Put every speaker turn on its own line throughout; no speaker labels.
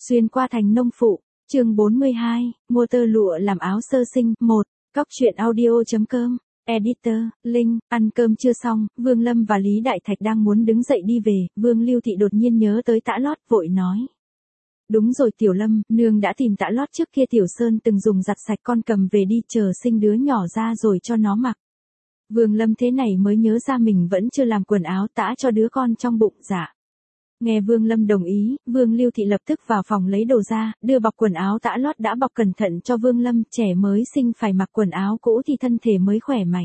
Xuyên qua thành nông phụ, chương 42, mua tơ lụa làm áo sơ sinh, 1, Cóc truyện audio.com, editor, Linh, ăn cơm chưa xong, Vương Lâm và Lý Đại Thạch đang muốn đứng dậy đi về, Vương Lưu Thị đột nhiên nhớ tới Tã Lót, vội nói. Đúng rồi Tiểu Lâm, nương đã tìm Tã Lót trước kia Tiểu Sơn từng dùng giặt sạch con cầm về đi chờ sinh đứa nhỏ ra rồi cho nó mặc. Vương Lâm thế này mới nhớ ra mình vẫn chưa làm quần áo tã cho đứa con trong bụng. Dạ. Nghe Vương Lâm đồng ý, Vương Lưu Thị lập tức vào phòng lấy đồ ra, đưa bọc quần áo Tã Lót đã bọc cẩn thận cho Vương Lâm. Trẻ mới sinh phải mặc quần áo cũ thì thân thể mới khỏe mạnh.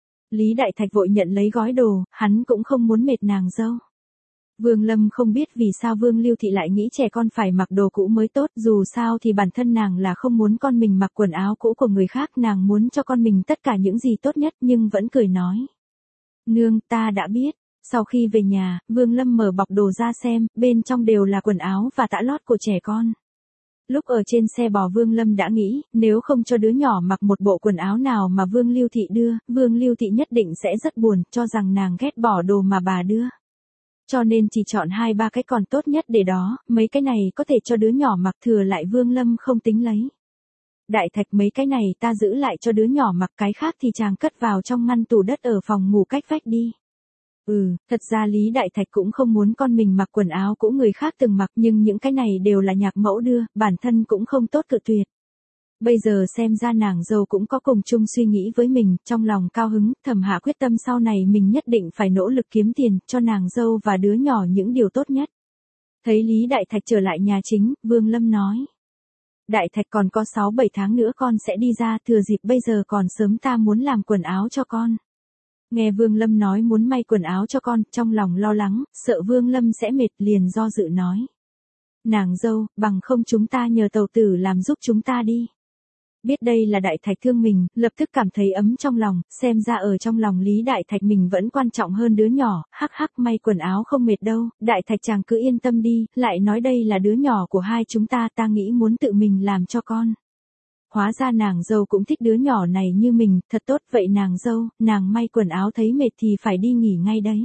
Lý Đại Thạch vội nhận lấy gói đồ, hắn cũng không muốn mệt nàng dâu. Vương Lâm không biết vì sao Vương Lưu Thị lại nghĩ trẻ con phải mặc đồ cũ mới tốt, dù sao thì bản thân nàng là không muốn con mình mặc quần áo cũ của người khác, nàng muốn cho con mình tất cả những gì tốt nhất, nhưng vẫn cười nói. Nương, ta đã biết. Sau khi về nhà, Vương Lâm mở bọc đồ ra xem, bên trong đều là quần áo và Tã Lót của trẻ con. Lúc ở trên xe bò Vương Lâm đã nghĩ, nếu không cho đứa nhỏ mặc một bộ quần áo nào mà Vương Lưu Thị đưa, Vương Lưu Thị nhất định sẽ rất buồn, cho rằng nàng ghét bỏ đồ mà bà đưa. Cho nên chỉ chọn 2-3 cái còn tốt nhất để đó, mấy cái này có thể cho đứa nhỏ mặc, thừa lại Vương Lâm không tính lấy. Đại Thạch, mấy cái này ta giữ lại cho đứa nhỏ mặc, cái khác thì chàng cất vào trong ngăn tủ đất ở phòng ngủ cách vách đi. Thật ra Lý Đại Thạch cũng không muốn con mình mặc quần áo cũ người khác từng mặc, nhưng những cái này đều là nhạc mẫu đưa, bản thân cũng không tốt cự tuyệt. Bây giờ xem ra nàng dâu cũng có cùng chung suy nghĩ với mình, trong lòng cao hứng, thầm hạ quyết tâm sau này mình nhất định phải nỗ lực kiếm tiền, cho nàng dâu và đứa nhỏ những điều tốt nhất. Thấy Lý Đại Thạch trở lại nhà chính, Vương Lâm nói. Đại Thạch, còn có 6-7 tháng nữa con sẽ đi ra, thừa dịp bây giờ còn sớm ta muốn làm quần áo cho con. Nghe Vương Lâm nói muốn may quần áo cho con, trong lòng lo lắng, sợ Vương Lâm sẽ mệt, liền do dự nói. Nàng dâu, bằng không chúng ta nhờ tàu tử làm giúp chúng ta đi. Biết đây là Đại Thạch thương mình, lập tức cảm thấy ấm trong lòng, xem ra ở trong lòng Lý Đại Thạch mình vẫn quan trọng hơn đứa nhỏ, hắc hắc, may quần áo không mệt đâu, Đại Thạch chàng cứ yên tâm đi, lại nói đây là đứa nhỏ của hai chúng ta, ta nghĩ muốn tự mình làm cho con. Hóa ra nàng dâu cũng thích đứa nhỏ này như mình, thật tốt. Vậy nàng dâu, nàng may quần áo thấy mệt thì phải đi nghỉ ngay đấy.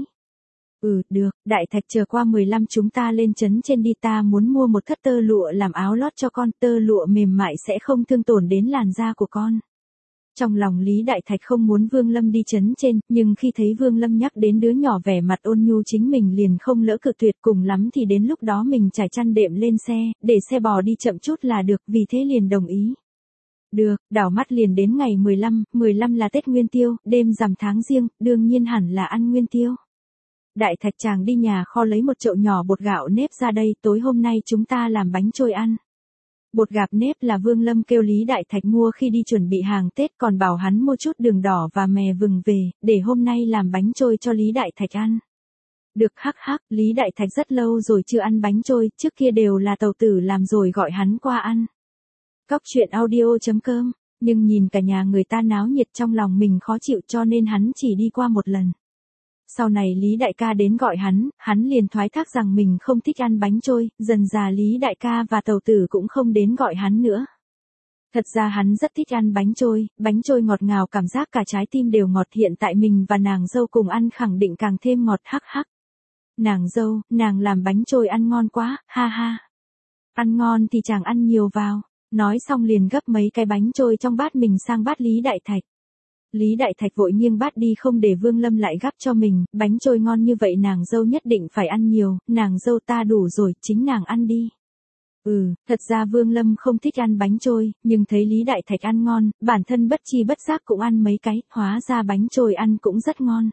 Được, Đại Thạch, chờ qua 15 chúng ta lên trấn trên đi, ta muốn mua một thất tơ lụa làm áo lót cho con, tơ lụa mềm mại sẽ không thương tổn đến làn da của con. Trong lòng Lý Đại Thạch không muốn Vương Lâm đi trấn trên, nhưng khi thấy Vương Lâm nhắc đến đứa nhỏ vẻ mặt ôn nhu chính mình liền không lỡ cự tuyệt, cùng lắm thì đến lúc đó mình trải chăn đệm lên xe, để xe bò đi chậm chút là được, vì thế liền đồng ý. Được, đảo mắt liền đến ngày 15 là Tết Nguyên Tiêu, đêm rằm tháng Giêng, đương nhiên hẳn là ăn Nguyên Tiêu. Đại Thạch, chàng đi nhà kho lấy một chậu nhỏ bột gạo nếp ra đây, tối hôm nay chúng ta làm bánh trôi ăn. Bột gạo nếp là Vương Lâm kêu Lý Đại Thạch mua khi đi chuẩn bị hàng Tết, còn bảo hắn mua chút đường đỏ và mè vừng về, để hôm nay làm bánh trôi cho Lý Đại Thạch ăn. Được, hắc hắc, Lý Đại Thạch rất lâu rồi chưa ăn bánh trôi, trước kia đều là tàu tử làm rồi gọi hắn qua ăn. Cóc truyện audio.com, nhưng nhìn cả nhà người ta náo nhiệt trong lòng mình khó chịu, cho nên hắn chỉ đi qua một lần. Sau này Lý Đại ca đến gọi hắn liền thoái thác rằng mình không thích ăn bánh trôi, dần dà Lý Đại ca và tàu tử cũng không đến gọi hắn nữa. Thật ra hắn rất thích ăn bánh trôi ngọt ngào, cảm giác cả trái tim đều ngọt, hiện tại mình và nàng dâu cùng ăn khẳng định càng thêm ngọt, hắc hắc. Nàng dâu, nàng làm bánh trôi ăn ngon quá, ha ha. Ăn ngon thì chàng ăn nhiều vào. Nói xong liền gấp mấy cái bánh trôi trong bát mình sang bát Lý Đại Thạch. Lý Đại Thạch vội nghiêng bát đi không để Vương Lâm lại gắp cho mình, bánh trôi ngon như vậy nàng dâu nhất định phải ăn nhiều, nàng dâu ta đủ rồi, chính nàng ăn đi. Thật ra Vương Lâm không thích ăn bánh trôi, nhưng thấy Lý Đại Thạch ăn ngon, bản thân bất chi bất giác cũng ăn mấy cái, hóa ra bánh trôi ăn cũng rất ngon.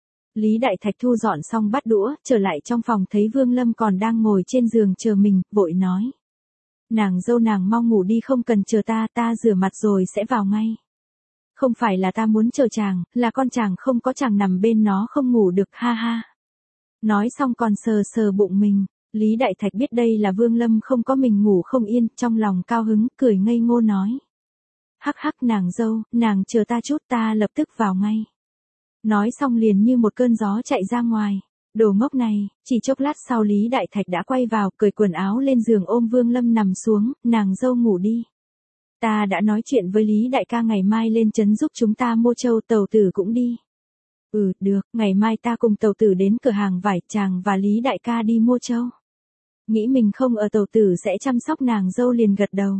Lý Đại Thạch thu dọn xong bát đũa, trở lại trong phòng thấy Vương Lâm còn đang ngồi trên giường chờ mình, vội nói. Nàng dâu nàng mau ngủ đi, không cần chờ ta rửa mặt rồi sẽ vào ngay. Không phải là ta muốn chờ chàng, là con chàng không có chàng nằm bên nó không ngủ được, ha ha. Nói xong còn sờ bụng mình, Lý Đại Thạch biết đây là Vương Lâm không có mình ngủ không yên, trong lòng cao hứng, cười ngây ngô nói. Hắc hắc, nàng dâu, nàng chờ ta chút, ta lập tức vào ngay. Nói xong liền như một cơn gió chạy ra ngoài. Đồ ngốc này, chỉ chốc lát sau Lý Đại Thạch đã quay vào, cởi quần áo lên giường ôm Vương Lâm nằm xuống, nàng dâu ngủ đi. Ta đã nói chuyện với Lý Đại ca ngày mai lên trấn giúp chúng ta mua trâu, tàu tử cũng đi. Được, ngày mai ta cùng tàu tử đến cửa hàng vải, chàng và Lý Đại ca đi mua trâu. Nghĩ mình không ở tàu tử sẽ chăm sóc nàng dâu liền gật đầu.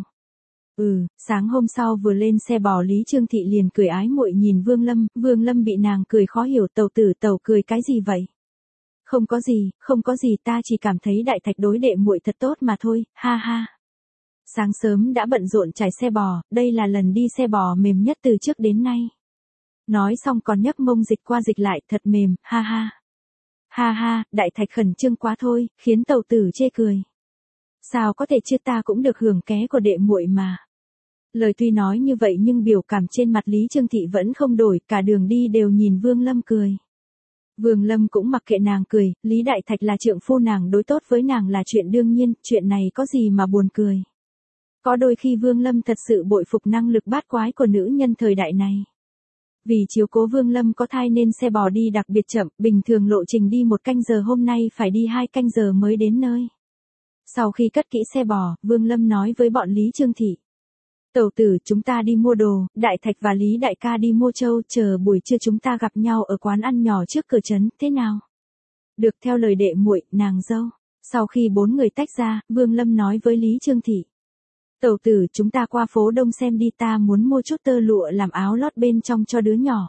Sáng hôm sau vừa lên xe bò Lý Trương Thị liền cười ái muội nhìn Vương Lâm bị nàng cười khó hiểu, tàu tử tàu cười cái gì vậy? Không có gì, ta chỉ cảm thấy đại thạch đối đệ muội thật tốt mà thôi, ha ha. Sáng sớm đã bận rộn trải xe bò, đây là lần đi xe bò mềm nhất từ trước đến nay. Nói xong còn nhấc mông dịch qua dịch lại, thật mềm, ha ha. Ha ha, đại thạch khẩn trương quá thôi, khiến tàu tử chê cười. Sao có thể chứ, ta cũng được hưởng ké của đệ muội mà. Lời tuy nói như vậy nhưng biểu cảm trên mặt Lý Trương Thị vẫn không đổi, cả đường đi đều nhìn Vương Lâm cười. Vương Lâm cũng mặc kệ nàng cười, Lý Đại Thạch là trượng phu nàng, đối tốt với nàng là chuyện đương nhiên, chuyện này có gì mà buồn cười. Có đôi khi Vương Lâm thật sự bội phục năng lực bát quái của nữ nhân thời đại này. Vì chiếu cố Vương Lâm có thai nên xe bò đi đặc biệt chậm, bình thường lộ trình đi 1 canh giờ hôm nay phải đi 2 canh giờ mới đến nơi. Sau khi cất kỹ xe bò, Vương Lâm nói với bọn Lý Trương Thị. Tẩu tử, chúng ta đi mua đồ, Đại Thạch và Lý Đại ca đi mua trâu, chờ buổi trưa chúng ta gặp nhau ở quán ăn nhỏ trước cửa trấn, thế nào? Được, theo lời đệ muội, nàng dâu. Sau khi 4 người tách ra, Vương Lâm nói với Lý Trương Thị. Tẩu tử, chúng ta qua phố Đông xem đi, ta muốn mua chút tơ lụa làm áo lót bên trong cho đứa nhỏ.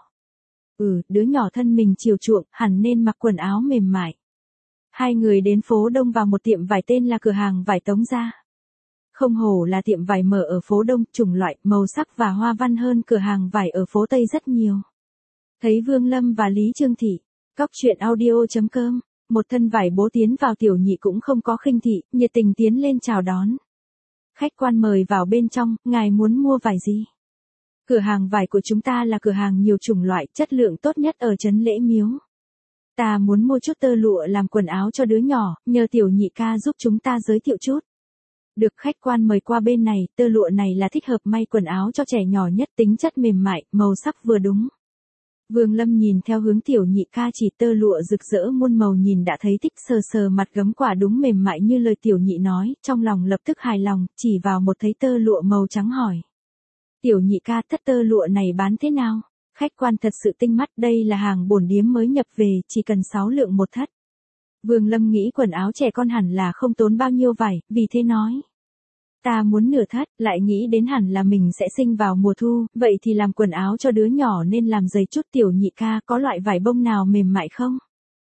Đứa nhỏ thân mình chiều chuộng, hẳn nên mặc quần áo mềm mại. Hai người đến phố Đông vào một tiệm vải tên là cửa hàng vải Tống Gia. Không hổ là tiệm vải mở ở phố Đông, chủng loại, màu sắc và hoa văn hơn cửa hàng vải ở phố Tây rất nhiều. Thấy Vương Lâm và Lý Trương Thị, cóc truyện audio.com, một thân vải bố tiến vào, Tiểu Nhị cũng không có khinh thị, nhiệt tình tiến lên chào đón. Khách quan mời vào bên trong, ngài muốn mua vải gì? Cửa hàng vải của chúng ta là cửa hàng nhiều chủng loại, chất lượng tốt nhất ở trấn Lễ Miếu. Ta muốn mua chút tơ lụa làm quần áo cho đứa nhỏ, nhờ Tiểu Nhị ca giúp chúng ta giới thiệu chút. Được, khách quan mời qua bên này, tơ lụa này là thích hợp may quần áo cho trẻ nhỏ nhất, tính chất mềm mại, màu sắc vừa đúng. Vương Lâm nhìn theo hướng Tiểu Nhị ca chỉ, tơ lụa rực rỡ muôn màu, nhìn đã thấy thích, sờ mặt gấm quả đúng mềm mại như lời Tiểu Nhị nói, trong lòng lập tức hài lòng, chỉ vào một thấy tơ lụa màu trắng hỏi. Tiểu Nhị ca, thất tơ lụa này bán thế nào? Khách quan thật sự tinh mắt, đây là hàng bổn điếm mới nhập về, chỉ cần 6 lượng một thất. Vương Lâm nghĩ quần áo trẻ con hẳn là không tốn bao nhiêu vải, vì thế nói. Ta muốn nửa thất, lại nghĩ đến hẳn là mình sẽ sinh vào mùa thu, vậy thì làm quần áo cho đứa nhỏ nên làm dày chút. Tiểu Nhị ca, có loại vải bông nào mềm mại không?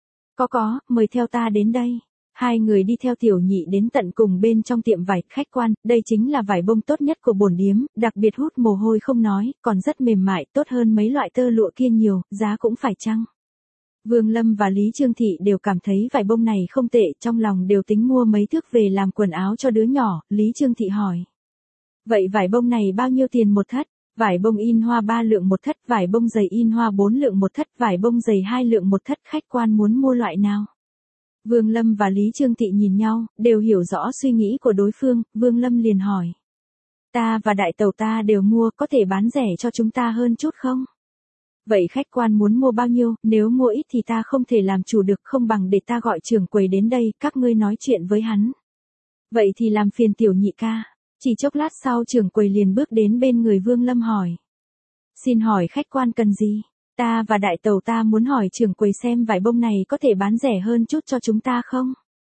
Có, mời theo ta đến đây. Hai người đi theo Tiểu Nhị đến tận cùng bên trong tiệm vải. Khách quan, đây chính là vải bông tốt nhất của bổn điếm, đặc biệt hút mồ hôi không nói, còn rất mềm mại, tốt hơn mấy loại tơ lụa kia nhiều, giá cũng phải chăng? Vương Lâm và Lý Trương Thị đều cảm thấy vải bông này không tệ, trong lòng đều tính mua mấy thước về làm quần áo cho đứa nhỏ. Lý Trương Thị hỏi. Vậy vải bông này bao nhiêu tiền một thất? Vải bông in hoa 3 lượng một thất, vải bông dày in hoa 4 lượng một thất, vải bông dày 2 lượng một thất. Khách quan muốn mua loại nào? Vương Lâm và Lý Trương Thị nhìn nhau, đều hiểu rõ suy nghĩ của đối phương. Vương Lâm liền hỏi. Ta và đại tàu ta đều mua, có thể bán rẻ cho chúng ta hơn chút không? Vậy khách quan muốn mua bao nhiêu, nếu mua ít thì ta không thể làm chủ được, không bằng để ta gọi trưởng quầy đến đây, các ngươi nói chuyện với hắn. Vậy thì làm phiền Tiểu Nhị ca. Chỉ chốc lát sau trưởng quầy liền bước đến bên người Vương Lâm hỏi. Xin hỏi khách quan cần gì? Ta và đại tàu ta muốn hỏi trưởng quầy xem vải bông này có thể bán rẻ hơn chút cho chúng ta không?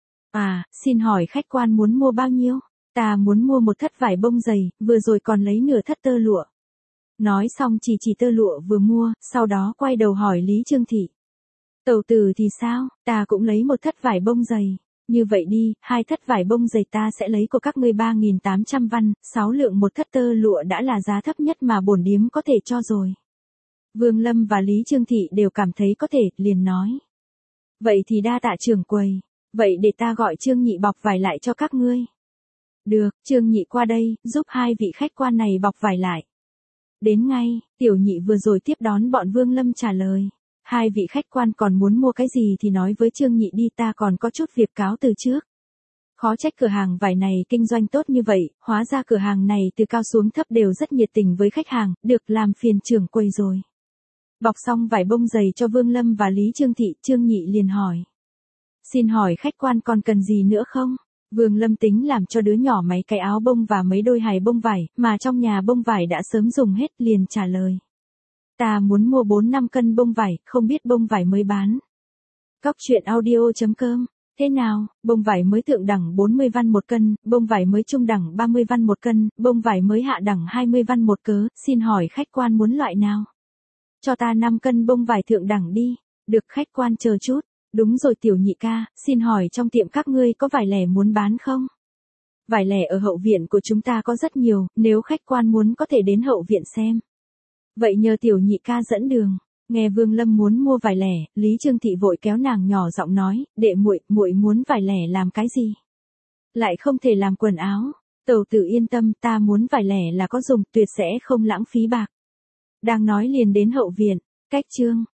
Xin hỏi khách quan muốn mua bao nhiêu? Ta muốn mua một thất vải bông dày, vừa rồi còn lấy nửa thất tơ lụa. Nói xong chỉ tơ lụa vừa mua, sau đó quay đầu hỏi Lý Trương Thị. Tẩu tử thì sao, ta cũng lấy một thất vải bông dày. Như vậy đi, 2 thất vải bông dày ta sẽ lấy của các ngươi 3.800 văn, 6 lượng một thất tơ lụa đã là giá thấp nhất mà bổn điếm có thể cho rồi. Vương Lâm và Lý Trương Thị đều cảm thấy có thể, liền nói. Vậy thì đa tạ trưởng quầy, vậy để ta gọi Trương Nhị bọc vải lại cho các ngươi. Được, Trương Nhị qua đây, giúp 2 vị khách quan này bọc vải lại. Đến ngay, Tiểu Nhị vừa rồi tiếp đón bọn Vương Lâm trả lời. 2 vị khách quan còn muốn mua cái gì thì nói với Trương Nhị đi, ta còn có chút việc cáo từ trước. Khó trách cửa hàng vải này kinh doanh tốt như vậy, hóa ra cửa hàng này từ cao xuống thấp đều rất nhiệt tình với khách hàng, được, làm phiền trưởng quầy rồi. Bọc xong vải bông dày cho Vương Lâm và Lý Trương Thị, Trương Nhị liền hỏi. Xin hỏi khách quan còn cần gì nữa không? Vương Lâm tính làm cho đứa nhỏ mấy cái áo bông và mấy đôi hài bông vải, mà trong nhà bông vải đã sớm dùng hết, liền trả lời. Ta muốn mua 4-5 cân bông vải, không biết bông vải mới bán. Cóc truyện audio.com Thế nào, bông vải mới thượng đẳng 40 văn một cân, bông vải mới trung đẳng 30 văn một cân, bông vải mới hạ đẳng 20 văn một cớ, xin hỏi khách quan muốn loại nào? Cho ta 5 cân bông vải thượng đẳng đi. Được, khách quan chờ chút. Đúng rồi tiểu nhị ca, xin hỏi trong tiệm các ngươi có vải lẻ muốn bán không? Vải lẻ ở hậu viện của chúng ta có rất nhiều, nếu khách quan muốn có thể đến hậu viện xem. Vậy nhờ tiểu nhị ca dẫn đường. Nghe Vương Lâm muốn mua vải lẻ, Lý Trương Thị vội kéo nàng nhỏ giọng nói, đệ muội, muội muốn vải lẻ làm cái gì? Lại không thể làm quần áo. Tẩu tử yên tâm, ta muốn vải lẻ là có dùng, tuyệt sẽ không lãng phí bạc. Đang nói liền đến hậu viện, cách chương